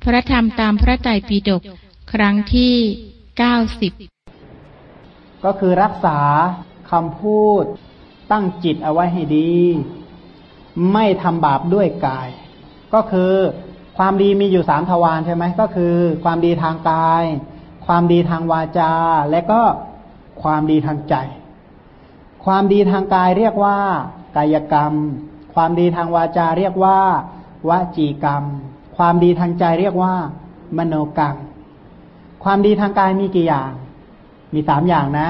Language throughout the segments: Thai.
พระธรรมตามพระไตรปิฎกครั้งที่90 ก็คือรักษาคำพูดตั้งจิตเอาไว้ให้ดีไม่ทำบาปด้วยกายก็คือความดีมีอยู่3ทวารใช่ไหมก็คือความดีทางกายความดีทางวาจาและก็ความดีทางใจความดีทางกายเรียกว่ากายกรรมความดีทางวาจาเรียกว่าวจีกรรมความดีทางใจเรียกว่ามโนกรรมความดีทางกายมีกี่อย่างมี3อย่างนะ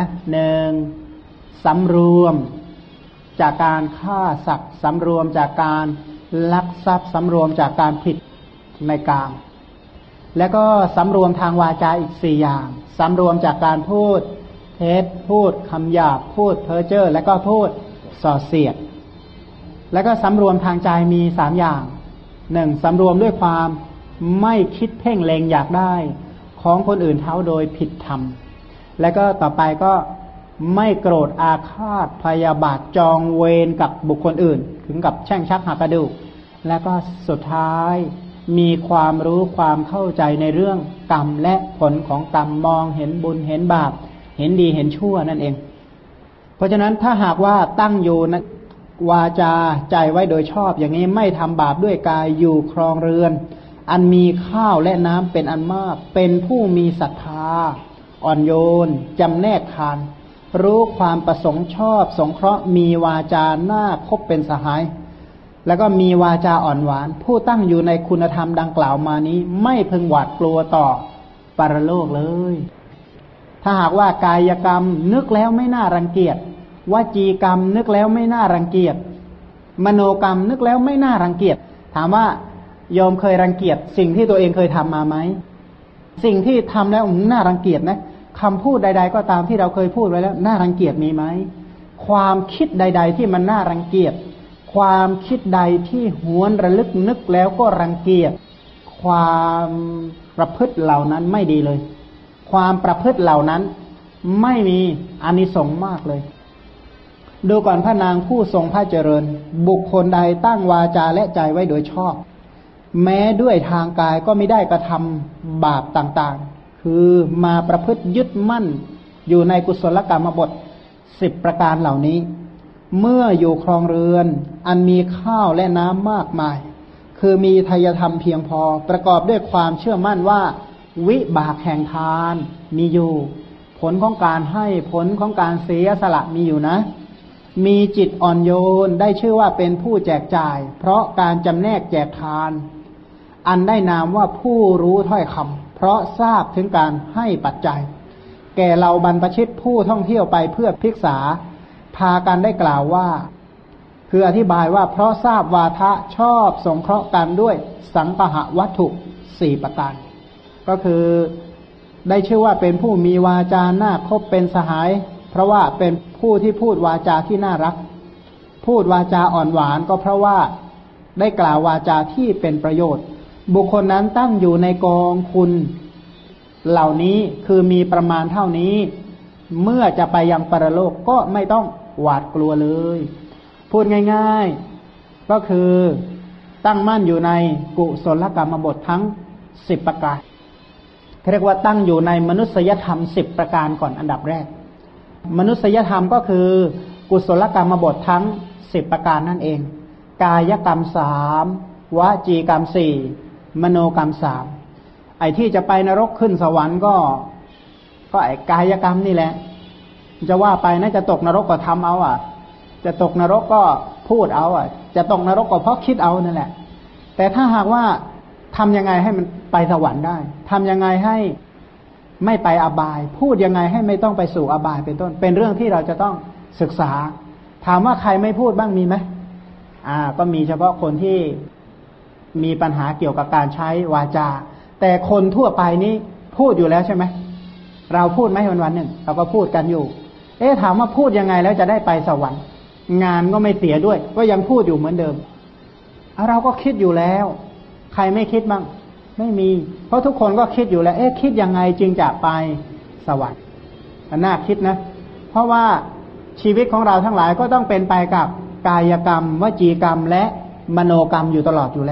1สำรวมจากการฆ่าสัตว์สำรวมจากการลักทรัพย์สำรวมจากการผิดในกามแล้วก็สำรวมทางวาจาอีก4อย่างสำรวมจากการพูดเท็จพูดคำหยาบพูดเพ้อเจ้อแล้วก็พูดส่อเสียดแล้วก็สำรวมทางใจมี3อย่าง1สำรวมด้วยความไม่คิดเพ่งเล็งอยากได้ของคนอื่นเขาโดยผิดธรรมแล้วก็ต่อไปก็ไม่โกรธอาฆาตพยาบาทจองเวรกับบุคคลอื่นถึงกับแช่งชักหักกระดูกแล้วก็สุดท้ายมีความรู้ความเข้าใจในเรื่องกรรมและผลของกรรมมองเห็นบุญเห็นบาปเห็นดีเห็นชั่วนั่นเองเพราะฉะนั้นถ้าหากว่าตั้งอยู่นะวาจาใจไว้โดยชอบอย่างนี้ไม่ทำบาปด้วยกายอยู่ครองเรือนอันมีข้าวและน้ำเป็นอันมากเป็นผู้มีศรัทธาอ่อนโยนจำแนกทานรู้ความประสงค์ชอบสงเคราะห์มีวาจาน่าคบเป็นสหายแล้วก็มีวาจาอ่อนหวานผู้ตั้งอยู่ในคุณธรรมดังกล่าวมานี้ไม่พึงหวาดกลัวต่อปรโลกเลยถ้าหากว่ากายกรรมนึกแล้วไม่น่ารังเกียจวจีกรรมนึกแล้วไม่น่ารังเกียจมโนกรรมนึกแล้วไม่น่ารังเกียจถามว่าโยมเคยรังเกียจสิ่งที่ตัวเองเคยทำมาไหมสิ่งที่ทำแล้วน่ารังเกียจนะคำพูดใดๆก็ตามที่เราเคยพูดไว้แล้วน่ารังเกียจมีไหมความคิดใดๆที่มันน่ารังเกียจความคิดใดที่หวนระลึกนึกแล้วก็รังเกียจความประพฤติเหล่านั้นไม่ดีเลยความประพฤติเหล่านั้นไม่มีอานิสงส์มากเลยดูก่อนพระนางผู้ทรงพระเจริญบุคคลใดตั้งวาจาและใจไว้โดยชอบแม้ด้วยทางกายก็ไม่ได้กระทำบาปต่างๆคือมาประพฤติยึดมั่นอยู่ในกุศลกรรมบท10ประการเหล่านี้เมื่ออยู่ครองเรือนอันมีข้าวและน้ำมากมายคือมีทายธรรมเพียงพอประกอบด้วยความเชื่อมั่นว่าวิบากแห่งทานมีอยู่ผลของการให้ผลของการเสียสละมีอยู่นะมีจิตอ่อนโยนได้ชื่อว่าเป็นผู้แจกจ่ายเพราะการจำแนกแจกทานอันได้นามว่าผู้รู้ถ้อยคำเพราะทราบถึงการให้ปัจจัยแก่เราบรรพชิตผู้ท่องเที่ยวไปเพื่อภิกษาพากันได้กล่าวว่าคืออธิบายว่าเพราะทราบวาทะชอบสงเคราะห์กันด้วยสังคหวัตถุ4ประการก็คือได้ชื่อว่าเป็นผู้มีวาจาน่าคบเป็นสหายเพราะว่าเป็นผู้ที่พูดวาจาที่น่ารักพูดวาจาอ่อนหวานก็เพราะว่าได้กล่าววาจาที่เป็นประโยชน์บุคคลนั้นตั้งอยู่ในกองคุณเหล่านี้คือมีประมาณเท่านี้เมื่อจะไปยังปรโลกก็ไม่ต้องหวาดกลัวเลยพูดง่ายๆก็คือตั้งมั่นอยู่ในกุศลกรรมบททั้ง10ประการเรียกว่าตั้งอยู่ในมนุษยธรรม10ประการก่อนอันดับแรกมนุษยธรรมก็คือกุศลกรรมบททั้ง10ประการนั่นเองกายกรรม3วจีกรรม4มโนกรรม3ไอ้ที่จะไปนรกขึ้นสวรรค์ก็ไอ้กายกรรมนี่แหละจะว่าไปนะจะตกนรกก็ทำเอาจะตกนรกก็พูดเอาจะตกนรกก็เพราะคิดเอานั่นแหละแต่ถ้าหากว่าทำยังไงให้มันไปสวรรค์ได้ทำยังไงให้ไม่ไปอบายพูดยังไงให้ไม่ต้องไปสู่อบายเป็นต้นเป็นเรื่องที่เราจะต้องศึกษาถามว่าใครไม่พูดบ้างมีไหมก็มีเฉพาะคนที่มีปัญหาเกี่ยวกับการใช้วาจาแต่คนทั่วไปนี้พูดอยู่แล้วใช่ไหมเราพูดไหมวันๆหนึ่งเราก็พูดกันอยู่ถามว่าพูดยังไงแล้วจะได้ไปสวรรค์งานก็ไม่เสียด้วยก็ยังพูดอยู่เหมือนเดิมเราก็คิดอยู่แล้วใครไม่คิดบ้างไม่มีเพราะทุกคนก็คิดอยู่แล้วคิดยังไงจึงจะไปสวรรค์น่าคิดนะเพราะว่าชีวิตของเราทั้งหลายก็ต้องเป็นไปกับกายกรรมวจีกรรมและมโนกรรมอยู่ตลอดอยู่แล้ว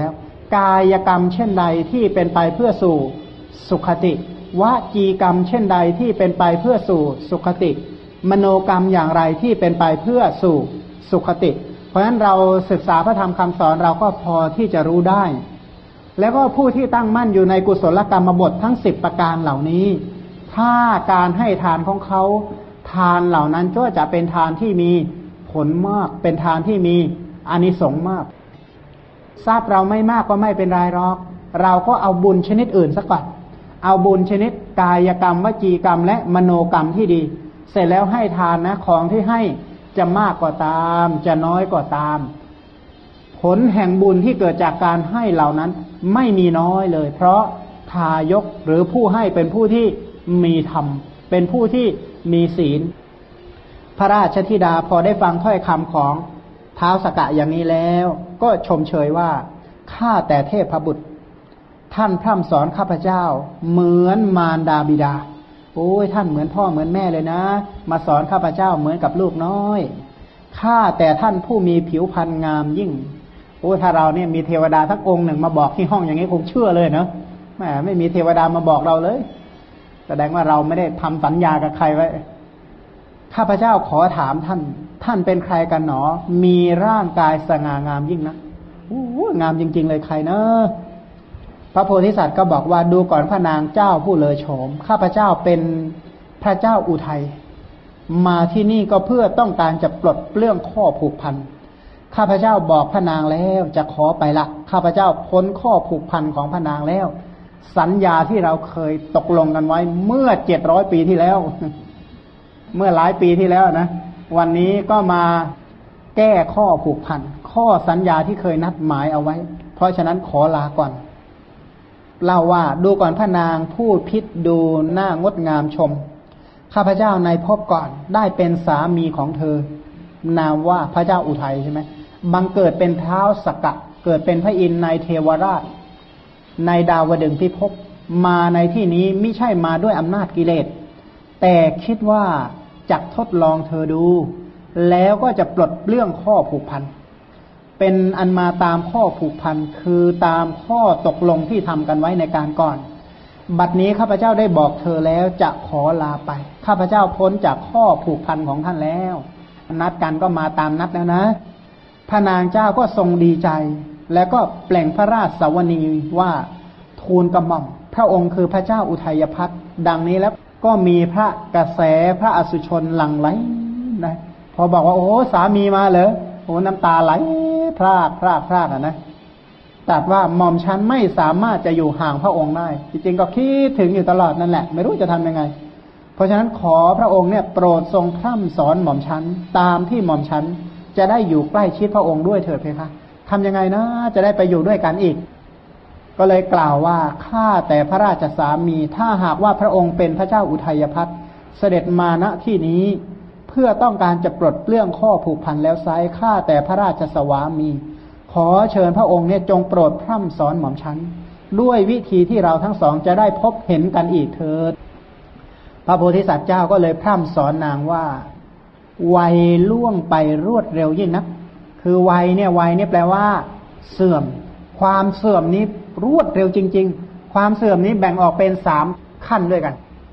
กายกรรมเช่นใดที่เป็นไปเพื่อสู่สุขติวจีกรรมเช่นใดที่เป็นไปเพื่อสู่สุขติมโนกรรมอย่างไรที่เป็นไปเพื่อสู่สุขติเพราะฉะนั้นเราศึกษาพระธรรมคำสอนเราก็พอที่จะรู้ได้แล้วก็ผู้ที่ตั้งมั่นอยู่ในกุศลกรรมบททั้ง10ประการเหล่านี้ถ้าการให้ทานของเขาทานเหล่านั้นก็จะเป็นทานที่มีผลมากเป็นทานที่มีอานิสงส์มากทราบเราไม่มากก็ไม่เป็นไรหรอกเราก็เอาบุญชนิดอื่นสักก่อนเอาบุญชนิดกายกรรมวจีกรรมและมโนกรรมที่ดีเสร็จแล้วให้ทานนะของที่ให้จะมากก็ตามจะน้อยก็ตามผลแห่งบุญที่เกิดจากการให้เหล่านั้นไม่มีน้อยเลยเพราะทายกหรือผู้ให้เป็นผู้ที่มีธรรมเป็นผู้ที่มีศีลพระราชธิดาพอได้ฟังถ้อยคำของท้าวสักกะอย่างนี้แล้วก็ชมเชยว่าข้าแต่เทพบุตรท่านพร่ำสอนข้าพเจ้าเหมือนมารดาบิดาโอ้ยท่านเหมือนพ่อเหมือนแม่เลยนะมาสอนข้าพเจ้าเหมือนกับลูกน้อยข้าแต่ท่านผู้มีผิวพรรณงามยิ่งโอ้ถ้าเราเนี่ยมีเทวดาทั้งองค์หนึ่งมาบอกที่ห้องอย่างนี้คงเชื่อเลยเนาะแหมไม่มีเทวดามาบอกเราเลยแสดงว่าเราไม่ได้ทำสัญญากับใครไว้ข้าพเจ้าขอถามท่านเป็นใครกันหนอมีร่างกายสง่างามยิ่งนะโอ้งามจริงๆเลยใครเนอะพระโพธิสัตว์ก็บอกว่าดูก่อนพระนางเจ้าผู้เลอโฉมข้าพเจ้าเป็นพระเจ้าอุทัยมาที่นี่ก็เพื่อต้องการจะปลดเปลื้องข้อผูกพันข้าพเจ้าบอกพระนางแล้วจะขอไปละข้าพเจ้าพ้นข้อผูกพันของพระนางแล้วสัญญาที่เราเคยตกลงกันไว้เมื่อ700 ปีที่แล้วเมื่อหลายปีที่แล้วนะวันนี้ก็มาแก้ข้อผูกพันข้อสัญญาที่เคยนัดหมายเอาไว้เพราะฉะนั้นขอลาก่อนเล่าว่าดูก่อนพระนางผู้พิษดูหน้างดงามชมข้าพเจ้าในภพก่อนได้เป็นสามีของเธอนามว่าพระเจ้าอุทัยใช่ไหมบังเกิดเป็นท้าวสักกะเกิดเป็นพระอินทร์ในเทวราชในดาวดึงส์พิภพมาในที่นี้ไม่ใช่มาด้วยอำนาจกิเลสแต่คิดว่าจักทดลองเธอดูแล้วก็จะปลดเปลื้องข้อผูกพันเป็นอันมาตามข้อผูกพันคือตามข้อตกลงที่ทำกันไว้ในการก่อนบัดนี้ข้าพเจ้าได้บอกเธอแล้วจะขอลาไปข้าพเจ้าพ้นจากข้อผูกพันของท่านแล้วนัดกันก็มาตามนัดแล้วนะพระนางเจ้าก็ทรงดีใจแล้วก็เปล่งพระราชสวนีว่าทูลกระหม่อมพระองค์คือพระเจ้าอุทัยภัทรดังนี้แล้วก็มีพระกระแสพระอสุชนหลั่งไหลนะพอบอกว่าโอ้สามีมาเหรอโอ้น้ำตาไหลพรากอ่ะนะตรัสว่าหม่อมฉันไม่สามารถจะอยู่ห่างพระองค์ได้จริงๆก็คิดถึงอยู่ตลอดนั่นแหละไม่รู้จะทำยังไงเพราะฉะนั้นขอพระองค์เนี่ยโปรดทรงพร่ำสอนหม่อมฉันตามที่หม่อมฉันจะได้อยู่ใกล้ชิดพระองค์ด้วยเถิดเพคะทำยังไงนะจะได้ไปอยู่ด้วยกันอีกก็เลยกล่าวว่าข้าแต่พระราชสามีถ้าหากว่าพระองค์เป็นพระเจ้าอุทัยภัทรเสด็จมาณที่นี้เพื่อต้องการจะปลดเปลื้องข้อผูกพันแล้วไซร้ข้าแต่พระราชสวามีขอเชิญพระองค์เนี่ยจงโปรดพร่ำสอนหม่อมฉันด้วยวิธีที่เราทั้งสองจะได้พบเห็นกันอีกเถิดพระโพธิสัตว์เจ้าก็เลยพร่ำสอนนางว่าวัยล่วงไปรวดเร็วยิ่งนักคือวัยเนี่ยแปลว่าเสื่อมความเสื่อมนี้รวดเร็วจริงๆความเสื่อมนี้แบ่งออกเป็น3ขั้นด้วยกัน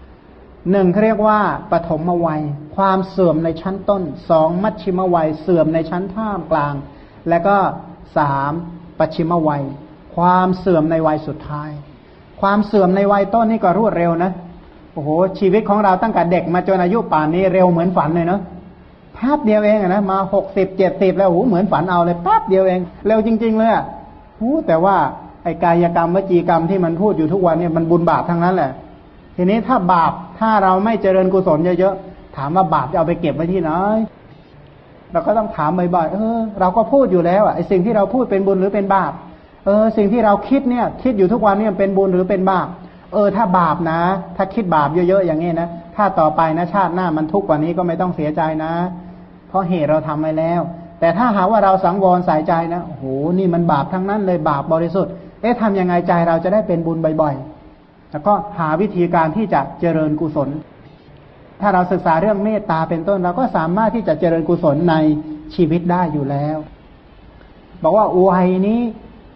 1เขาเรียกว่าปฐมวัยความเสื่อมในชั้นต้น2มัชชิมวัยเสื่อมในชั้นท่ามกลางและก็3ปัจฉิมวัยความเสื่อมในวัยสุดท้ายความเสื่อมในวัยต้นนี่ก็รวดเร็วนะโอ้โหชีวิตของเราตั้งแต่เด็กมาจนอายุป่านนี้เร็วเหมือนฝันเลยเนาะแป๊บเดียวเองนะมา60-70แล้วโอ้โหเหมือนฝันเอาเลยแป๊บเดียวเองเร็วจริงๆเลยอ่ะแต่ว่าไอ้กายกรรมวจีกรรมที่มันพูดอยู่ทุกวันเนี่ยมันบุญบาปทั้งนั้นแหละทีนี้ถ้าบาปถ้าเราไม่เจริญกุศลเยอะๆถามว่าบาปจะเอาไปเก็บไว้ที่ไหนเราก็ต้องถามบ่อยๆเราก็พูดอยู่แล้วไอ้สิ่งที่เราพูดเป็นบุญหรือเป็นบาปสิ่งที่เราคิดเนี่ยคิดอยู่ทุกวันเนี่ยเป็นบุญหรือเป็นบาปถ้าบาปนะถ้าคิดบาปเยอะๆอย่างนี้นะถ้าต่อไปนะชาติหน้ามันทุกข์กว่านี้ก็ไม่ต้องเสียใจนะเพราะเหตุเราทำไว้แล้วแต่ถ้าหากว่าเราสังวรใส่ใจนะโอ้โหนี่มันบาปทั้งนั้นเลยบาปบริสุทธิ์ทำยังไงใจเราจะได้เป็นบุญบ่อยๆแล้วก็หาวิธีการที่จะเจริญกุศลถ้าเราศึกษาเรื่องเมตตาเป็นต้นเราก็สามารถที่จะเจริญกุศลในชีวิตได้อยู่แล้วบอกว่าวัยนี้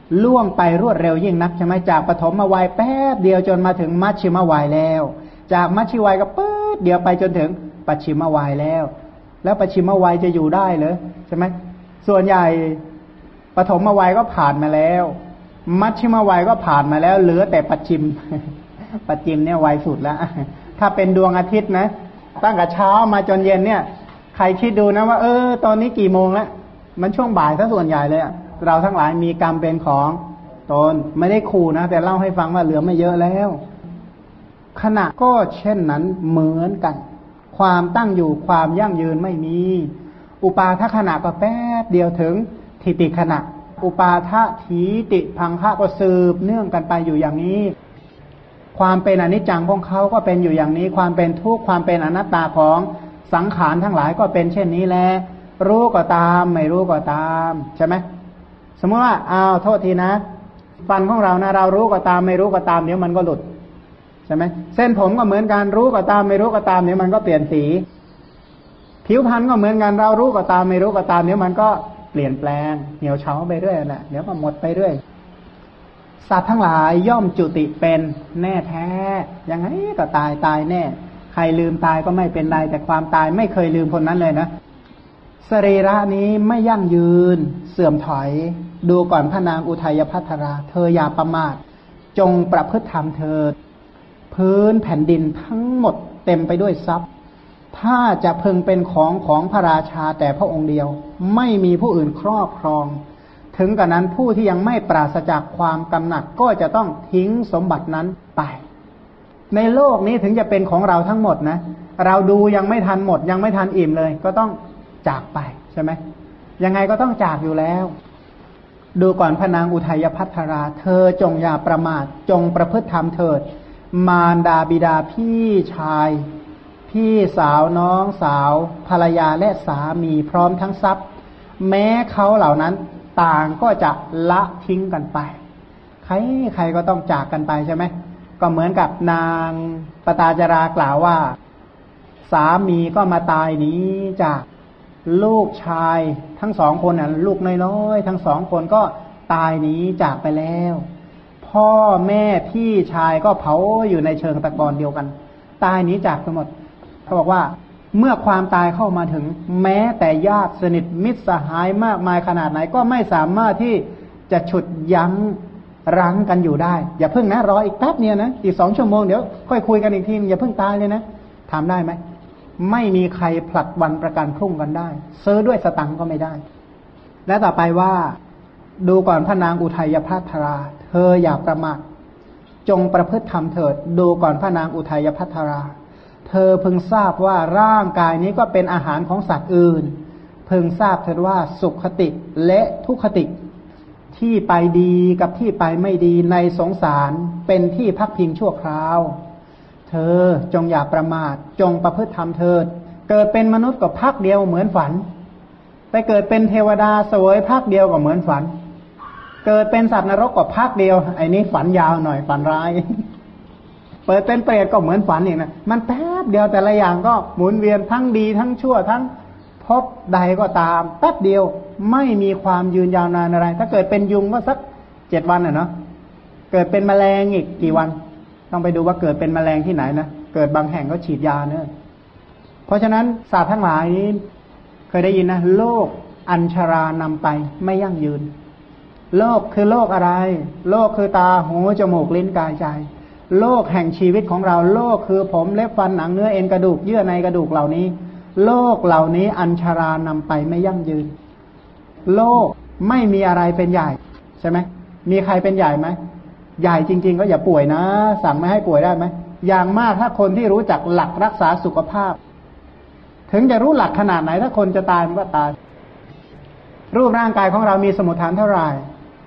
ล่วงไปรวดเร็วยิ่งนักใช่ไหมจากปฐมวัยแป๊บเดียวจนมาถึงมัชชิมวัยแล้วจากมัชชิมวัยก็ปื๊ดเดียวไปจนถึงปัจฉิมวัยแล้วปัจฉิมวัยจะอยู่ได้เหรอใช่ไหมส่วนใหญ่ปฐมวัยก็ผ่านมาแล้วมัชชิมวัยก็ผ่านมาแล้วเหลือแต่ปัจฉิมปัจฉิมเนี่ยวัยสุดแล้วถ้าเป็นดวงอาทิตย์นะตั้งแต่เช้ามาจนเย็นเนี่ยใครคิดดูนะว่าตอนนี้กี่โมงแล้วมันช่วงบ่ายซะส่วนใหญ่เลยเราทั้งหลายมีกรรมเป็นของตนไม่ได้ขู่นะแต่เล่าให้ฟังว่าเหลือไม่เยอะแล้วขณะก็เช่นนั้นเหมือนกันความตั้งอยู่ความยั่งยืนไม่มีอุปาทขณะก็แป๊บเดียวถึงทิฏฐิขณะอุปาทถีติพังคะก็สืบเนื่องกันไปอยู่อย่างนี้ความเป็นอนิจจังของเขาก็เป็นอยู่อย่างนี้ความเป็นทุกข์ความเป็นอนัตตาของสังขารทั้งหลายก็เป็นเช่นนี้แลรู้ก็ตามไม่รู้ก็ตามใช่ไหมสมมติว่าโทษทีนะฟันของเรานะเรารู้ก็ตามไม่รู้ก็ตามเดี๋ยวมันก็หลุดใช่ไหมเส้นผมก็เหมือนกันรู้ก็ตามไม่รู้ก็ตามเดี๋ยวมันก็เปลี่ยนสีผิวพรรณก็เหมือนกันเรารู้ก็ตามไม่รู้ก็ตามเดี๋ยวมันก็เปลี่ยนแปลงเหี่ยวเฉาไปเรื่อยแหละเดี๋ยวก็หมดไปเรื่อยสัตว์ทั้งหลายย่อมจุติเป็นแน่แท้ยังไงก็ตายแน่ใครลืมตายก็ไม่เป็นไรแต่ความตายไม่เคยลืมคนนั้นเลยนะสรีระนี้ไม่ยั่งยืนเสื่อมถอยดูก่อนพระนางอุทัยภัทราเธออย่าประมาทจงประพฤติธรรมเถิดพื้นแผ่นดินทั้งหมดเต็มไปด้วยทรัพย์ถ้าจะพึงเป็นของพระราชาแต่พระองค์เดียวไม่มีผู้อื่นครอบครองถึงกระนั้นผู้ที่ยังไม่ปราศจากความกำหนัดก็จะต้องทิ้งสมบัตินั้นไปในโลกนี้ถึงจะเป็นของเราทั้งหมดนะเราดูยังไม่ทันหมดยังไม่ทันอิ่มเลยก็ต้องจากไปใช่ไหมยังไงก็ต้องจากอยู่แล้วดูก่อนพระนางอุทัยภัทราเธอจงอย่าประมาทจงประพฤติธรรมเถิดมารดาบิดาพี่ชายพี่สาวน้องสาวภรรยาและสามีพร้อมทั้งทรัพย์แม้เขาเหล่านั้นต่างก็จะละทิ้งกันไปใครก็ต้องจากกันไปใช่ไหมก็เหมือนกับนางปตาจารากล่าวว่าสามีก็มาตายนี้จากลูกชายทั้งสองคนน่ะลูกน้อยๆทั้งสองคนก็ตายหนีจากไปแล้วพ่อแม่พี่ชายก็เผาอยู่ในเชิงตะกอนเดียวกันตายหนีจากไปหมดเขาบอกว่าเมื่อความตายเข้ามาถึงแม้แต่ญาติสนิทมิตรสหายมากมายขนาดไหนก็ไม่สามารถที่จะฉุดยั้งรั้งกันอยู่ได้อย่าเพิ่งนะรออีกแป๊บเนี่ยนะอีก2 ชั่วโมงเดี๋ยวค่อยคุยกันอีกทีอย่าเพิ่งตายเลยนะทำได้ไหมไม่มีใครผลัดวันประกันพรุ่งกันได้ซื้อด้วยสตังค์ก็ไม่ได้และต่อไปว่าดูก่อนพระนางอุทัยภัทราเธออย่าประมาทจงประพฤติธรรมเถิดดูก่อนพระนางอุทัยภัทราเธอพึงทราบว่าร่างกายนี้ก็เป็นอาหารของสัตว์อื่นพึงทราบเถิดว่าสุขคติและทุกขติที่ไปดีกับที่ไปไม่ดีในสงสารเป็นที่พักพิงชั่วคราวเธอจงอย่าประมาทจงประพฤติธรรมเถิดเกิดเป็นมนุษย์ก็พักเดียวเหมือนฝันไปเกิดเป็นเทวดาสวยพักเดียวก็เหมือนฝันเกิดเป็นสัตว์นรกก็พักเดียวไอ้นี้ฝันยาวหน่อยฝันร้ายเปิดเป็นเปรตก็เหมือนฝันอีกนะมันแป๊บเดียวแต่ละอย่างก็หมุนเวียนทั้งดีทั้งชั่วทั้งพบใดก็ตามแป๊บเดียวไม่มีความยืนยาวนานอะไรถ้าเกิดเป็นยุงก็สัก7 วันเนาะเกิดเป็นแมลงอีกกี่วันต้องไปดูว่าเกิดเป็นแมลงที่ไหนนะเกิดบางแห่งก็ฉีดยาเนอะเพราะฉะนั้นศาสตร์ทั้งหลายนี้เคยได้ยินนะโลกอัญชารานำไปไม่ยั่งยืนโลกคือโลกอะไรโลกคือตาหูจมูกลิ้นกายใจโลกแห่งชีวิตของเราโลกคือผมเล็บฟันหนังเนื้อเอ็นกระดูกเยื่อในกระดูกเหล่านี้โลกเหล่านี้อัญชารานำไปไม่ยั่งยืนโลกไม่มีอะไรเป็นใหญ่ใช่ไหมมีใครเป็นใหญ่ไหมใหญ่จริงๆก็อย่าป่วยนะสั่งไม่ให้ป่วยได้ไหมอย่างมากถ้าคนที่รู้จักหลักรักษาสุขภาพถึงจะรู้หลักขนาดไหนถ้าคนจะตายมันก็ตายรูปร่างกายของเรามีสมุฏฐานเท่าไหร่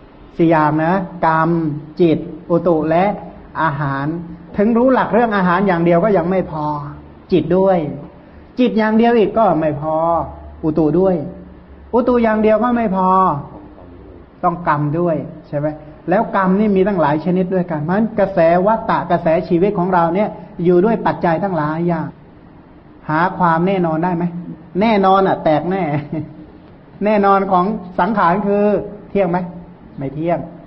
4 อย่างนะกรรมจิตอุตุและอาหารถึงรู้หลักเรื่องอาหารอย่างเดียวก็ยังไม่พอจิตด้วยจิตอย่างเดียวอีกก็ไม่พออุตุด้วยอุตุอย่างเดียวก็ไม่พอต้องกรรมด้วยใช่ไหมแล้วกรรมนี่มีตั้งหลายชนิดด้วยกันเพราะฉะนั้นกระแสวัฏฏะกระแสชีวิตของเราเนี่ยอยู่ด้วยปัจจัยทั้งหลายอย่างหาความแน่นอนได้ไหมแน่นอนแตกแน่แน่นอนของสังขารคือเที่ยงไหมไม่เที่ยง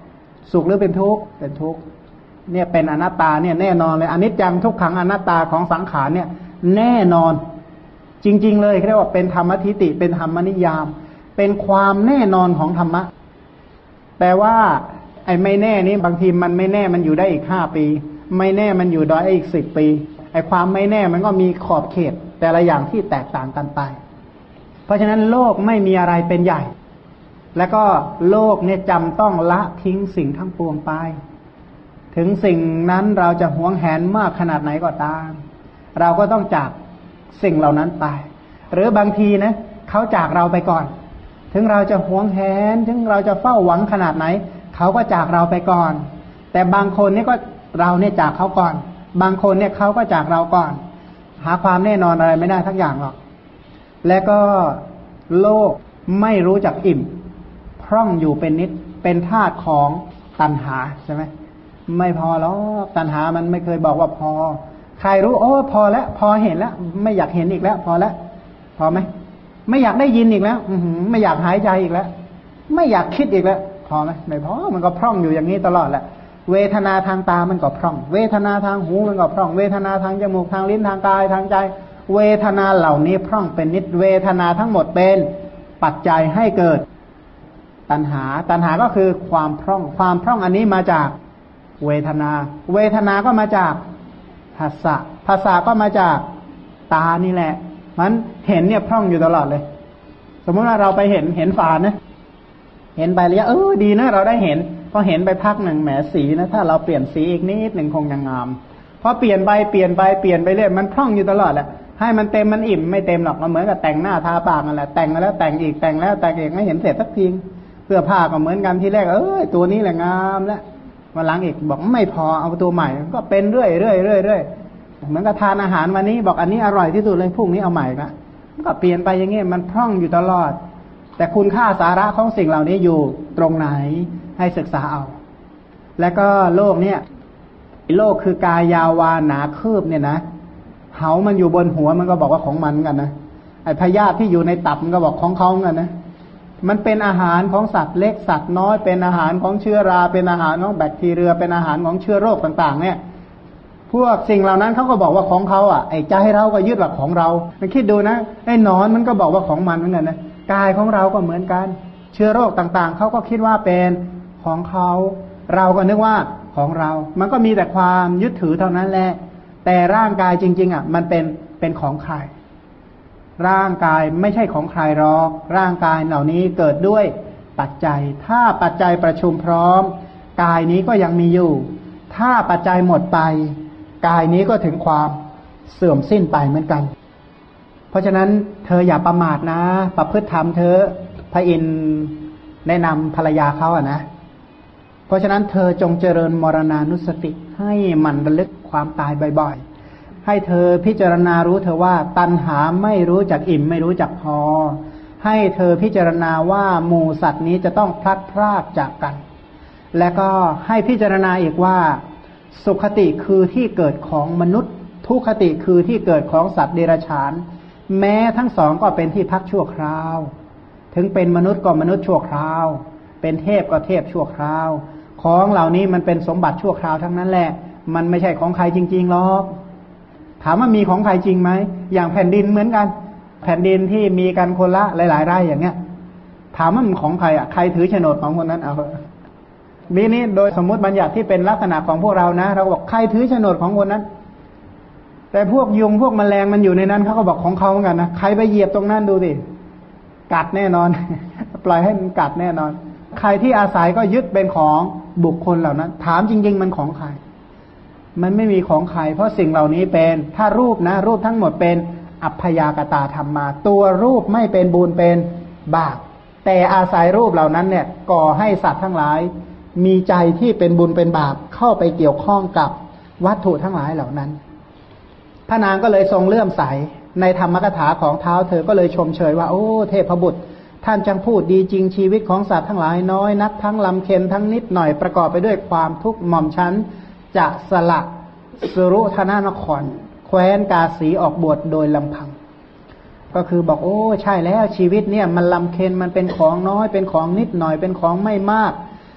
สุขหรือเป็นทุกข์เป็นทุกข์เนี่ยเป็นอนัตตาเนี่ยแน่นอนเลยอนิจจังทุกขังอนัตตาของสังขารเนี่ยแน่นอนจริงๆเลยเรียกว่าเป็นธรรมทิฏฐิเป็นธรรมนิยามเป็นความแน่นอนของธรรมะแต่ว่าไอ้ไม่แน่นี่บางทีมันไม่แน่มันอยู่ได้อีก5 ปีไม่แน่มันอยู่ได้อีก10 ปีไอ้ความไม่แน่มันก็มีขอบเขตแต่ละอย่างที่แตกต่างกันไปเพราะฉะนั้นโลกไม่มีอะไรเป็นใหญ่แล้วก็โลกเนี่ยจำต้องละทิ้งสิ่งทั้งปวงไปถึงสิ่งนั้นเราจะหวงแหนมากขนาดไหนก็ตามเราก็ต้องจากสิ่งเหล่านั้นไปหรือบางทีนะเขาจากเราไปก่อนถึงเราจะหวงแหนถึงเราจะเฝ้าหวังขนาดไหนเขาก็จากเราไปก่อนแต่บางคนเนี่ยก็เราเนี่ยจากเขาก่อนบางคนเนี่ยเขาก็จากเราก่อนหาความแน่นอนอะไรไม่ได้ทั้งอย่างหรอกและก็โลกไม่รู้จักอิ่มพร่องอยู่เป็นนิดเป็นธาตุของตัณหาใช่ไหมไม่พอแล้วตัณหามันไม่เคยบอกว่าพอใครรู้โอ้พอแล้วพอเห็นแล้วไม่อยากเห็นอีกแล้วพอแล้วพอไหมไม่อยากได้ยินอีกแล้วไม่อยากหายใจอีกแล้วไม่อยากคิดอีกแล้วพอไหมไม่พอมันก็พร่องอยู่อย่างนี้ตลอดแหละเวทนาทางตามันก็พร่องเวทนาทางหูมันก็พร่องเวทนาทางจมูกทางลิ้นทางกายทางใจเวทนาเหล่านี้พร่องเป็นนิดเวทนาทั้งหมดเป็นปัจจัยให้เกิดตัณหาตัณหาก็คือความพร่องอันนี้มาจากเวทนาก็มาจากภาษาก็มาจากตานี่แหละมันเห็นเนี่ยพร่องอยู่ตลอดเลยสมมติว่าเราไปเห็นฝานะเห็นไปแล้วดีนะเราได้เห็นพอเห็นไปพักหนึ่งแหมสีนะถ้าเราเปลี่ยนสีอีกนิดหนึ่งคงยังงามพอเปลี่ยนไปเรื่อยมันพร่องอยู่ตลอดแหละให้มันเต็มมันอิ่มไม่เต็มหรอกมันเหมือนกับแต่งหน้าทาปากนั่นแหละแต่งแล้วแต่งอีกแต่งแล้วแต่งอีกไม่เห็นเสร็จสักทีเสื้อผ้าก็เหมือนกันที่แรกตัวนี้แหละงามแล้วมาล้างอีกบอกไม่พอเอาตัวใหม่ก็เป็นเรื่อยเหมือนกับทานอาหารวันนี้บอกอันนี้อร่อยที่สุดเลยพรุ่งนี้เอาใหม่ละก็เปลี่ยนไปอย่างเงี้ยมันพร่องอยู่ตลอดแต่คุณค่าสาระของสิ่งเหล่านี้อยู่ตรงไหนให้ศึกษาเอาแล้วก็โลกเนี่ยโลกคือกายยาววาหนาคืบเนี่ยนะเหามันอยู่บนหัวมันก็บอกว่าของมันกันนะไอ้พยาธิที่อยู่ในตับมันก็บอกของเขากันนะมันเป็นอาหารของสัตว์เล็กสัตว์น้อยเป็นอาหารของเชื้อราเป็นอาหารของแบคทีเรียเป็นอาหารของเชื้อโรคต่างๆเนี่ยพวกสิ่งเหล่านั้นเขาก็บอกว่าของเขาไอ้ใจเราก็ยึดว่าของเรามันคิดดูนะไอ้หนอนมันก็บอกว่าของมันเหมือนกันนะกายของเราก็เหมือนกันเชื้อโรคต่างๆเขาก็คิดว่าเป็นของเขาเราก็นึกว่าของเรามันก็มีแต่ความยึดถือเท่านั้นแหละแต่ร่างกายจริงๆมันเป็นของใครร่างกายไม่ใช่ของใครหรอกร่างกายเหล่านี้เกิดด้วยปัจจัยถ้าปัจจัยประชุมพร้อมกายนี้ก็ยังมีอยู่ถ้าปัจจัยหมดไปกายนี้ก็ถึงความเสื่อมสิ้นไปเหมือนกันเพราะฉะนั้นเธออย่าประมาทนะประพฤติธรรมเธอพระอินทร์แนะนำภรรยาเขานะเพราะฉะนั้นเธอจงเจริญมรณานุสติให้มันระลึกความตายบ่อยๆให้เธอพิจารณารู้เธอว่าตัณหาไม่รู้จักอิ่มไม่รู้จักพอให้เธอพิจารณาว่าหมู่สัตว์นี้จะต้องพลัดพรากจากกันและก็ให้พิจารณาอีกว่าสุขติคือที่เกิดของมนุษย์ทุกขติคือที่เกิดของสัตว์เดรัจฉานแม้ทั้งสองก็เป็นที่พักชั่วคราวถึงเป็นมนุษย์ก็มนุษย์ชั่วคราวเป็นเทพก็เทพชั่วคราวของเหล่านี้มันเป็นสมบัติชั่วคราวทั้งนั้นแหละมันไม่ใช่ของใครจริงๆหรอกถามว่ามีของใครจริงไหมอย่างแผ่นดินเหมือนกันแผ่นดินที่มีกันคนละหลายๆไร่อย่างเงี้ยถามว่ามันของใครใครถือโฉนดของคนนั้นเอามีนี้โดยสมมติบัญญัติที่เป็นลักษณะของพวกเรานะเราบอกใครถือโฉนดของคนนั้นแต่พวกยุงพวกแมลงมันอยู่ในนั้นเขาก็บอกของเขาเหมือนกันนะใครไปเหยียบตรงนั้นดูดิกัดแน่นอน ปล่อยให้มันกัดแน่นอนใครที่อาศัยก็ยึดเป็นของบุคคลเหล่านั้นถามจริงๆมันของใครมันไม่มีของใครเพราะสิ่งเหล่านี้เป็นถ้ารูปนะรูปทั้งหมดเป็นอัพยากตาธรรมมาตัวรูปไม่เป็นบุญเป็นบาปแต่อาศัยรูปเหล่านั้นเนี่ยก่อให้สัตว์ทั้งหลายมีใจที่เป็นบุญเป็นบาปเข้าไปเกี่ยวข้องกับวัตถุทั้งหลายเหล่านั้นพระนางก็เลยทรงเลื่อมใสในธรรมกถาของเท้าเธอก็เลยชมเชยว่าโอ้เทพบุตรท่านจังพูดดีจริงชีวิตของสัตว์ทั้งหลายน้อยนักทั้งลำเค็ญทั้งนิดหน่อยประกอบไปด้วยความทุกข์หม่อมชั้นจะสละสุรุธนานครแคว้นกาสีออกบวชโดยลำพังก็คือบอกโอ้ใช่แล้วชีวิตเนี่ยมันลำเค็ญมันเป็นของน้อยเป็นของนิดหน่อยเป็นของไม่มาก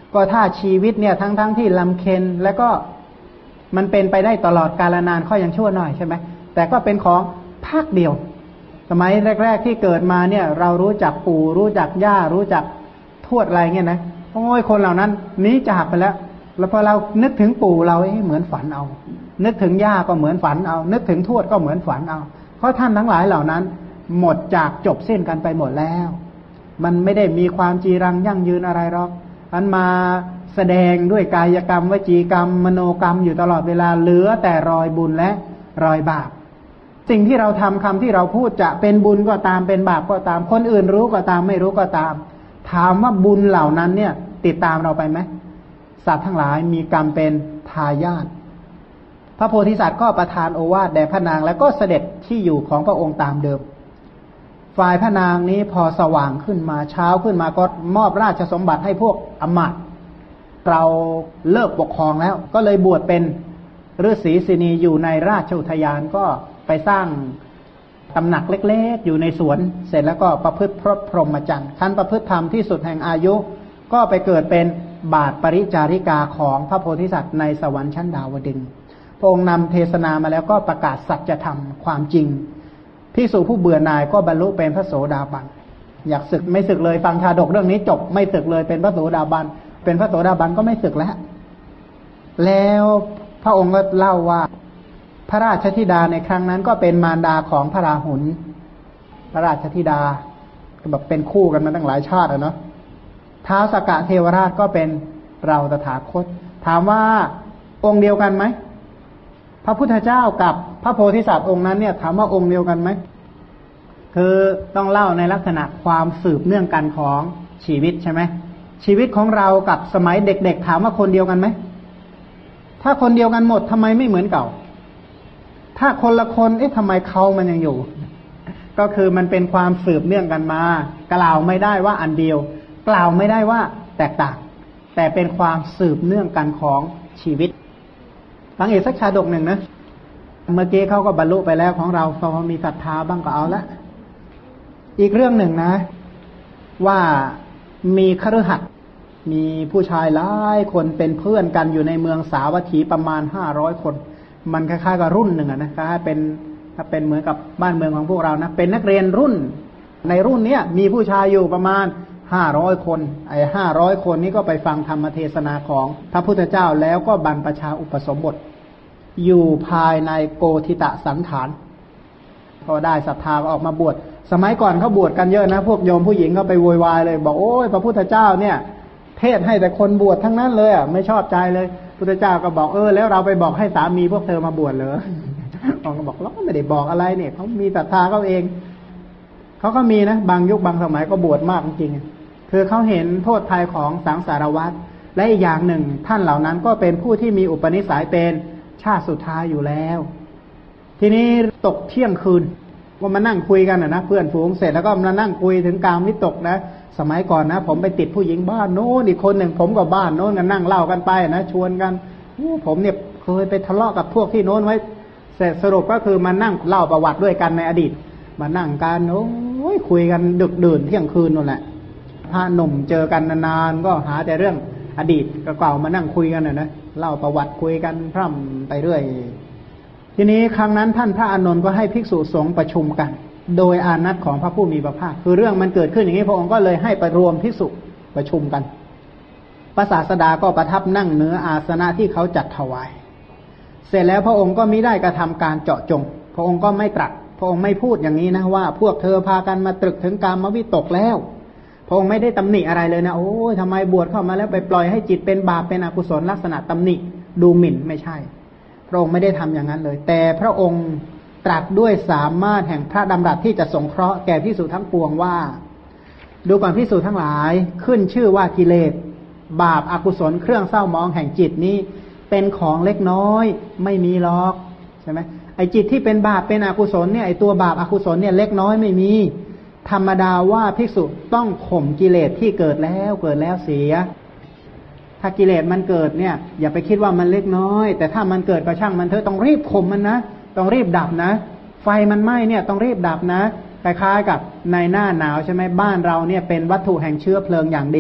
ก็ถ้าชีวิตเนี่ยทั้งที่ลำเค็ญแล้วก็มันเป็นไปได้ตลอดกาลนานข้อยังชั่วหน่อยใช่ไหมแต่ก็เป็นของภาคเดียวสมัยแรกๆที่เกิดมาเนี่ยเรารู้จักปู่รู้จักย่ารู้จักทวดอะไรเงี้ยนะโอ้ยคนเหล่านั้นหนีจากไปแล้วพอเรานึกถึงปู่เราเหมือนฝันเอานึกถึงย่าก็เหมือนฝันเอานึกถึงทวดก็เหมือนฝันเอาเพราะท่านทั้งหลายเหล่านั้นหมดจากจบสิ้นกันไปหมดแล้วมันไม่ได้มีความจีรังยั่งยืนอะไรหรอกอันมาแสดงด้วยกายกรรมวจีกรรมมโนกรรมอยู่ตลอดเวลาเหลือแต่รอยบุญและรอยบาปสิ่งที่เราทำคำที่เราพูดจะเป็นบุญก็ตามเป็นบาปก็ตามคนอื่นรู้ก็ตามไม่รู้ก็ตามถามว่าบุญเหล่านั้นเนี่ยติดตามเราไปไหมสัตว์ทั้งหลายมีกรรมเป็นทายาทพระโพธิสัตว์ก็ประทานโอวาทแด่พระนางแล้วก็เสด็จที่อยู่ของพระองค์ตามเดิมฝ่ายพระนางนี้พอสว่างขึ้นมาเช้าขึ้นมาก็มอบราชสมบัติให้พวกอมาตย์เราเลิกปกครองแล้วก็เลยบวชเป็นฤาษีสินีอยู่ในราชอุทยานก็ไปสร้างตำหนักเล็กๆอยู่ในสวนเสร็จแล้วก็ประพฤติพรหมจรรย์ขั้นประพฤติธรรมที่สุดแห่งอายุก็ไปเกิดเป็นบาทปริจาริกาของพระโพธิสัตว์ในสวรรค์ชั้นดาวดึงส์พระองค์นำเทศนามาแล้วก็ประกาศสัจธรรมความจริงภิกษุผู้เบื่อหน่ายก็บรรลุเป็นพระโสดาบันอยากศึกไม่ศึกเลยฟังชาดกเรื่องนี้จบไม่ศึกเลยเป็นพระโสดาบันเป็นพระโสดาบันก็ไม่ศึกแล้วพระองค์ก็เล่าว่าพระราชธิดาในครั้งนั้นก็เป็นมารดาของพระราหุลพระราชธิดาก็แบบเป็นคู่กันมาตั้งหลายชาติเนาะท้าวสักกะเทวราชก็เป็นเราตถาคตถามว่าองค์เดียวกันไหมพระพุทธเจ้ากับพระโพธิสัตว์องค์นั้นเนี่ยถามว่าองค์เดียวกันไหมคือต้องเล่าในลักษณะความสืบเนื่องกันของชีวิตใช่ไหมชีวิตของเรากับสมัยเด็กๆถามว่าคนเดียวกันไหมถ้าคนเดียวกันหมดทำไมไม่เหมือนเก่าถ้าคนละคนทำไมเขามันยังอยู่ก็คือมันเป็นความสืบเนื่องกันมากล่าวไม่ได้ว่าอันเดียวกล่าวไม่ได้ว่าแตกต่างแต่เป็นความสืบเนื่องกันของชีวิตฟังอีกสักชาดกหนึ่งนะเมื่อกี้เขาก็บรรลุไปแล้วของเราพอมีศรัทธาบ้างก็เอาละอีกเรื่องหนึ่งนะว่ามีคฤหัสถ์มีผู้ชายหลายคนเป็นเพื่อนกันอยู่ในเมืองสาวัตถีประมาณ500 คนมันคล้ายๆกับรุ่นหนึ่งนะคล้ายเป็นถ้าเป็นเหมือนกับบ้านเมืองของพวกเรานะเป็นนักเรียนรุ่นในรุ่นเนี้ยมีผู้ชายอยู่ประมาณ500 คน500 คนนี้ก็ไปฟังธรรมเทศนาของพระพุทธเจ้าแล้วก็บรรพชาอุปสมบทอยู่ภายในโกธิตสันฐานพอได้ศรัทธาก็ออกมาบวชสมัยก่อนเขาบวชกันเยอะนะพวกโยมผู้หญิงก็ไปโวยวายเลยบอกโอ้ยพระพุทธเจ้าเนี่ยเทศให้แต่คนบวชทั้งนั้นเลยไม่ชอบใจเลยพุทธเจ้าก็บอกแล้วเราไปบอกให้สามีพวกเธอมาบวชเหรอองค์ก็บอกเราก็ไม่ได้บอกอะไรเนี่ยเขามีศรัทธาเขาเองเขาก็มีนะบางยุคบางสมัยก็บวชมากจริงๆคือเขาเห็นโทษภัยของสังสารวัฏและอีกอย่างหนึ่งท่านเหล่านั้นก็เป็นผู้ที่มีอุปนิสัยเป็นชาติสุดท้ายอยู่แล้วทีนี้ตกเที่ยงคืนก็มานั่งคุยกันนะเพื่อนฝูงเสร็จแล้วก็มานั่งคุยถึงกามวิตกนะสมัยก่อนนะผมไปติดผู้หญิงบ้านโน้นอีกคนหนึ่งผมกับบ้านโน้นกันนั่งเล่ากันไปนะชวนกันผมเนี่ยเคยไปทะเลาะกับพวกที่โน้นไว้เสร็จสรุปก็คือมานั่งเล่าประวัติด้วยกันในอดีตมานั่งกันโอ้ยคุยกันดึกดื่นเที่ยงคืนนั่นแหละพระหนุ่มเจอกันนานๆก็หาแต่เรื่องอดีตก็เก่ามานั่งคุยกันนะเล่าประวัติคุยกันพร่ำไปเรื่อยทีนี้ครั้งนั้นท่านพระอานนท์ก็ให้ภิกษุสงฆ์ประชุมกันโดยอานัตของพระผู้มีพระภาคคือเรื่องมันเกิดขึ้นอย่างนี้พระองค์ก็เลยให้ประรวมภิกษุประชุมกันพระศาสดาก็ประทับนั่งเหนืออาสนะที่เขาจัดถวายเสร็จแล้วพระองค์ก็มิได้กระทำการเจาะจงพระองค์ก็ไม่ตรัสพระองค์ไม่พูดอย่างนี้นะว่าพวกเธอพากันมาตรึกถึงกามวิตกแล้วพระองค์ไม่ได้ตำหนิอะไรเลยนะโอ้ยทำไมบวชเข้ามาแล้วไปปล่อยให้จิตเป็นบาปเป็นอกุศลลักษณะตำหนิดูหมิ่นไม่ใช่พระองค์ไม่ได้ทำอย่างนั้นเลยแต่พระองค์ตรัสด้วยสามารถแห่งพระดำรัสที่จะสงเคราะห์แก่ภิกษุทั้งปวงว่าดูก่อนภิกษุทั้งหลายขึ้นชื่อว่ากิเลสบาปอกุศลเครื่องเศร้ามองแห่งจิตนี้เป็นของเล็กน้อยไม่มีหรอกใช่ไหมไอ้จิตที่เป็นบาปเป็นอกุศลเนี่ยไอ้ตัวบาปอกุศลเนี่ยเล็กน้อยไม่มีธรรมดาว่าภิกษุต้องข่มกิเลสที่เกิดแล้วเสียถ้ากิเลสมันเกิดเนี่ยอย่าไปคิดว่ามันเล็กน้อยแต่ถ้ามันเกิดก็ช่างมันเถอะต้องรีบข่มมันนะต้องรีบดับนะไฟมันไหม้เนี่ยต้องรีบดับนะคล้ายๆกับในหน้าหนาวใช่ไหมบ้านเราเนี่ยเป็นวัตถุแห่งเชื้อเพลิงอย่างดี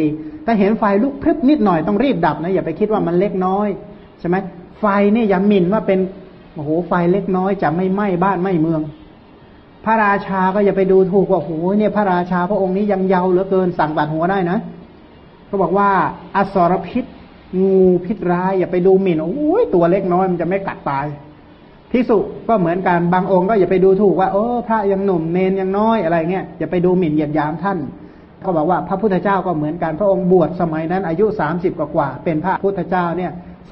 ถ้าเห็นไฟลุกพรึบนิดหน่อยต้องรีบดับนะอย่าไปคิดว่ามันเล็กน้อยใช่ไหมไฟเนี่ยอย่าหมิ่นว่าเป็นโอ้โหไฟเล็กน้อยจะไม่ไหม้บ้านไหม้เมืองพระราชาก็อย่าไปดูถูกว่าโอ้โหเนี่ยพระราชาพระองค์นี้ยังเยาว์เหลือเกินสั่งตัดหัวได้นะก็บอกว่าอสรพิษงูพิษร้ายอย่าไปดูหมิ่นโอ้ยตัวเล็กน้อยมันจะไม่กัดตายภิกษุก็เหมือนกันบางองค์ก็อย่าไปดูถูกว่าพระยังหนุ่มเนนยังน้อยอะไรเงี้ยอย่าไปดูหมิ่นเหยียดหยามท่านเขาบอกว่าพระพุทธเจ้าก็เหมือนกันพระองค์บวชสมัยนั้นอายุ30กว่าเป็นพระพุทธเจ้าเนี่ย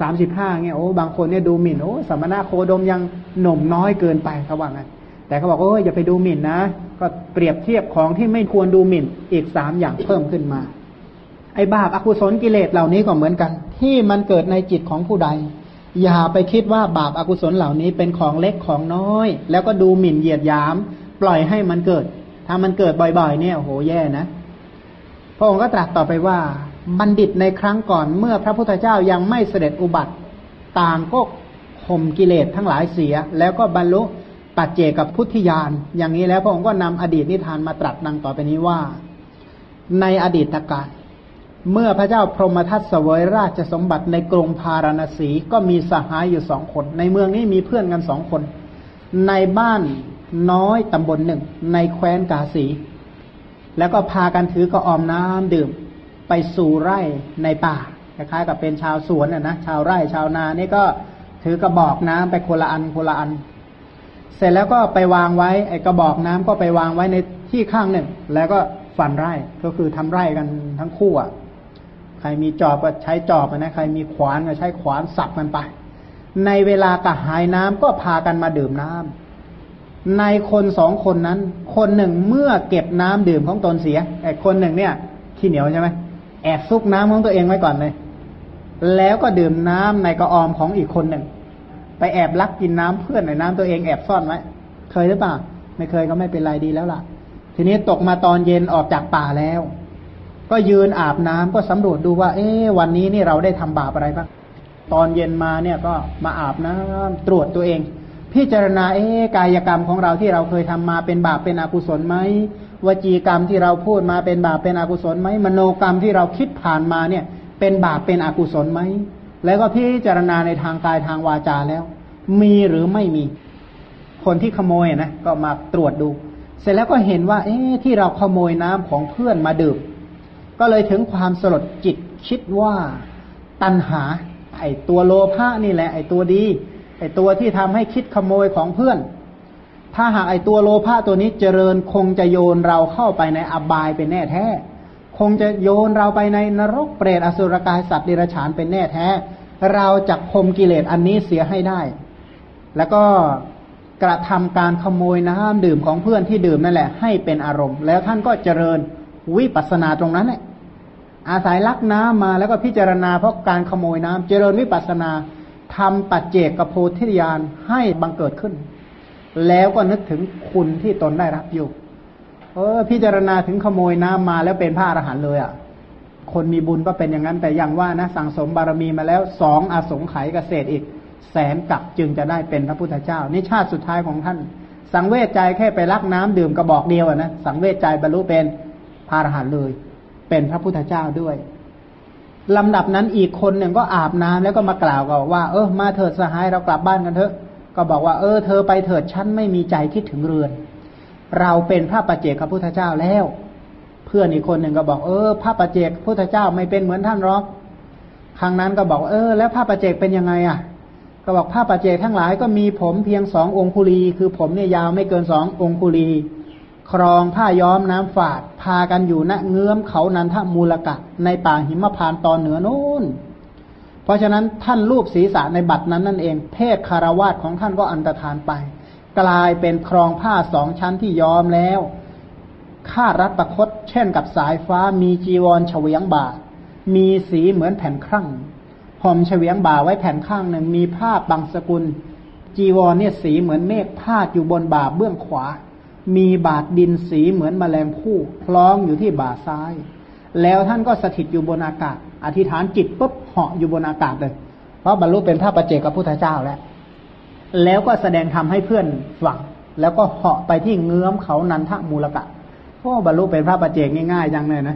35เนี่ยบางคนเนี่ยดูหมิ่นสมณะโคดมยังหนุ่มน้อยเกินไปเขาว่างั้นแต่เขาบอกอย่าไปดูหมิ่นนะก็เปรียบเทียบของที่ไม่ควรดูหมิ่นอีก3อย่างเพิ่มขึ้นมาไอ้บาปอกุศลกิเลสเหล่านี้ก็เหมือนกันที่มันเกิดในจิตของผู้ใดอย่าไปคิดว่าบาปอกุศลเหล่านี้เป็นของเล็กของน้อยแล้วก็ดูหมิ่นเหยียดหยามปล่อยให้มันเกิดถ้ามันเกิดบ่อยๆเนี่ยโอ้โหแย่นะพระองค์ก็ตรัสต่อไปว่าบัณฑิตในครั้งก่อนเมื่อพระพุทธเจ้ายังไม่เสด็จอุบัติต่างก็ข่มกิเลสทั้งหลายเสียแล้วก็บรรลุปัจเจกพุทธิญาณอย่างนี้แล้วพระองค์ก็นำอดีตนิทานมาตรัสดังต่อไปนี้ว่าในอดีตกาลเมื่อพระเจ้าพรหมทัตเสวยราชสมบัติในกรุงพาราณสีก็มีสหายอยู่2 คนในเมืองนี้มีเพื่อนกัน2 คนในบ้านน้อยตำบลหนึ่งในแคว้นกาสีแล้วก็พากันถือกระออมน้ำดื่มไปสู่ไร่ในป่าคล้ายๆกับเป็นชาวสวนนะชาวไร่ชาวนานี่ก็ถือกระบอกน้ำไปคนละอันเสร็จแล้วก็ไปวางไว้ไอ้กระบอกน้ำก็ไปวางไว้ในที่ข้างหนึ่งแล้วก็ฝันไร่ก็คือทำไร่กันทั้งคู่อ่ะใครมีจอบก็ใช้จอบนะใครมีขวานก็ใช้ขวานสับมันไปในเวลากระหายน้ำก็พากันมาดื่มน้ำในคน2 คนนั้นคนหนึ่งเมื่อเก็บน้ำดื่มของตนเสียไอ้คนหนึ่งเนี่ยขี้เหนียวใช่ไหมแอบซุกน้ำของตัวเองไว้ก่อนเลยแล้วก็ดื่มน้ำในกระออมของอีกคนหนึ่งไปแอบลักกินน้ำเพื่อนในน้ำตัวเองแอบซ่อนไว้เคยหรือเปล่าไม่เคยก็ไม่เป็นไรดีแล้วล่ะทีนี้ตกมาตอนเย็นออกจากป่าแล้วก็ยืนอาบน้ำก็สำรวจดูว่าวันนี้นี่เราได้ทำบาปอะไรบ้างตอนเย็นมาเนี่ยก็มาอาบน้ำตรวจตัวเองพิจารณากายกรรมของเราที่เราเคยทำมาเป็นบาปเป็นอกุศลไหมวจีกรรมที่เราพูดมาเป็นบาปเป็นอกุศลไหมมโนกรรมที่เราคิดผ่านมาเนี่ยเป็นบาปเป็นอกุศลไหมแล้วก็พิจารณาในทางกายทางวาจาแล้วมีหรือไม่มีคนที่ขโมยนะก็มาตรวจดูเสร็จแล้วก็เห็นว่าที่เราขโมยน้ำของเพื่อนมาดื่มก็เลยถึงความสลดจิตคิดว่าตัณหาไอ้ตัวโลภะนี่แหละไอ้ตัวดีไอ้ตัวที่ทำให้คิดขโมยของเพื่อนถ้าหากไอ้ตัวโลภะตัวนี้เจริญคงจะโยนเราเข้าไปในอบายเป็นแน่แท้คงจะโยนเราไปในนรกเปรตอสุรกายสัตว์เดรัจฉานเป็นแน่แท้เราจะข่มกิเลสอันนี้เสียให้ได้แล้วก็กระทำการขโมยน้ำดื่มของเพื่อนที่ดื่มนั่นแหละให้เป็นอารมณ์แล้วท่านก็เจริญวิปัสสนาตรงนั้นแหละอาศัยลักน้ำมาแล้วก็พิจารณาเพราะการขโมยน้ำเจริญวิปัสสนาทำปัจเจกโพธิญาณให้บังเกิดขึ้นแล้วก็นึกถึงคุณที่ตนได้รับอยู่พิจารณาถึงขโมยน้ำมาแล้วเป็นพระอรหันต์เลยอ่ะคนมีบุญก็เป็นอย่างนั้นแต่อย่างว่านะสั่งสมบารมีมาแล้ว2อสงไขยเกษตรอีก100,000 กับจึงจะได้เป็นพระพุทธเจ้านี่ชาติสุดท้ายของท่านสังเวชใจแค่ไปลักน้ำดื่มกระบอกเดียวนะสังเวชใจบรรลุเป็นพระอรหันต์เลยเป็นพระพุทธเจ้าด้วยลำดับนั้นอีกคนหนึ่งก็อาบน้ำแล้วก็มากล่าวกันว่ามาเถิดสหายเรากลับบ้านกันเถอะก็บอกว่าเธอไปเถิดฉันไม่มีใจคิดถึงเรือนเราเป็นพระปัจเจกพุทธเจ้าแล้วเพื่อนอีกคนหนึ่งก็บอกพระปัจเจกพุทธเจ้าไม่เป็นเหมือนท่านหรอกครั้งนั้นก็บอกแล้วพระปัจเจกเป็นยังไงอ่ะก็บอกพระปัจเจกทั้งหลายก็มีผมเพียง2 องคุลีคือผมเนี่ยยาวไม่เกิน2 องคุลีครองผ้าย้อมน้ำฝาดพากันอยู่ณเงื้อมเขานันทมูลกะในป่าหิมพานต์ตอนเหนือโน้นเพราะฉะนั้นท่านรูปศีรษะในบัดนั้นนั่นเองเพศคารวาสของท่านก็อันตรธานไปกลายเป็นครองผ้า2 ชั้นที่ย้อมแล้วคาดรัดประคตเช่นกับสายฟ้ามีจีวรเฉวียงบ่ามีสีเหมือนแผ่นครั่งห่มเฉวียงบ่าไว้แผ่นข้างหนึ่งมีผ้าบังสกุลจีวรเนี่ยสีเหมือนเมฆพาดอยู่บนบ่าเบื้องขวามีบาทดินสีเหมือนแมลงภู่คล้องอยู่ที่บ่าซ้ายแล้วท่านก็สถิตอยู่บนอากาศอธิษฐานจิตปุ๊บเหาะอยู่บนอากาศเลยเพราะบรรลุเป็นพระปัจเจกพุทธเจ้าแล้วก็แสดงธรรมให้เพื่อนฟังแล้วก็เหาะไปที่เงื้อมเขานันทมูลกะบรรลุเป็นพระปัจเจกง่ายๆจังเลยนะ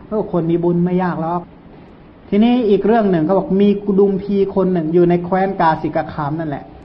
คนมีบุญไม่ยากหรอกทีนี้อีกเรื่องหนึ่งเขาบอกมีกุดุมพีคนหนึ่งอยู่ในแคว้นกาสิกขามนั่นแหละ